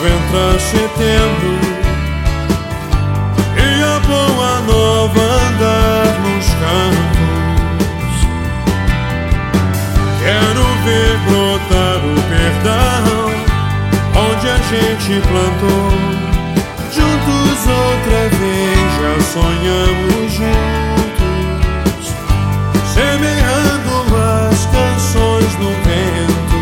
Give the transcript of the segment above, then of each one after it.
entra setembro e a boa nova andar nos campos, quero ver brotar o perdão onde a gente plantou. Juntos outra vez já sonhamos juntos, semeando as canções no vento.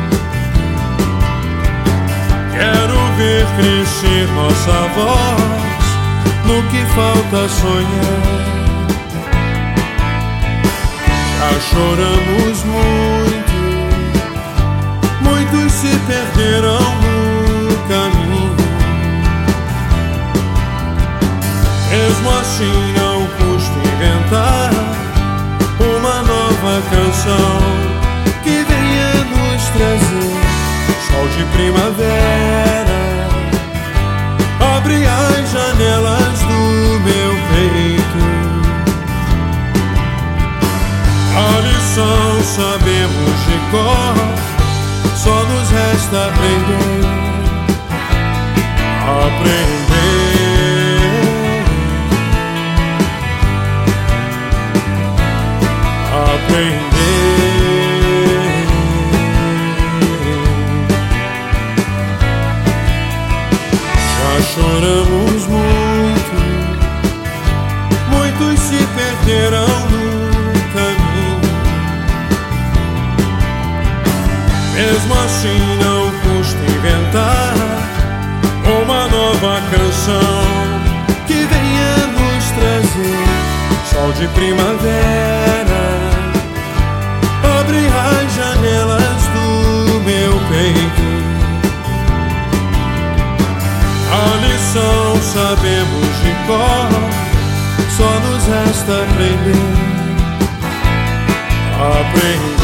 Quero ver crescer nossa voz no que falta sonhar. Já choramos muito, muitos se perderam no caminho. Mesmo assim não custa inventar uma nova canção que venha nos trazer sol de primavera. Abre as janelas do meu peito. A lição sabemos de cor, só nos resta aprender. Já choramos muito, muitos se perderam no caminho. Mesmo assim não custa inventar uma nova canção que venha nos trazer sol de primavera. Abre as janelas do meu peito. A lição sabemos de cor, só nos resta aprender.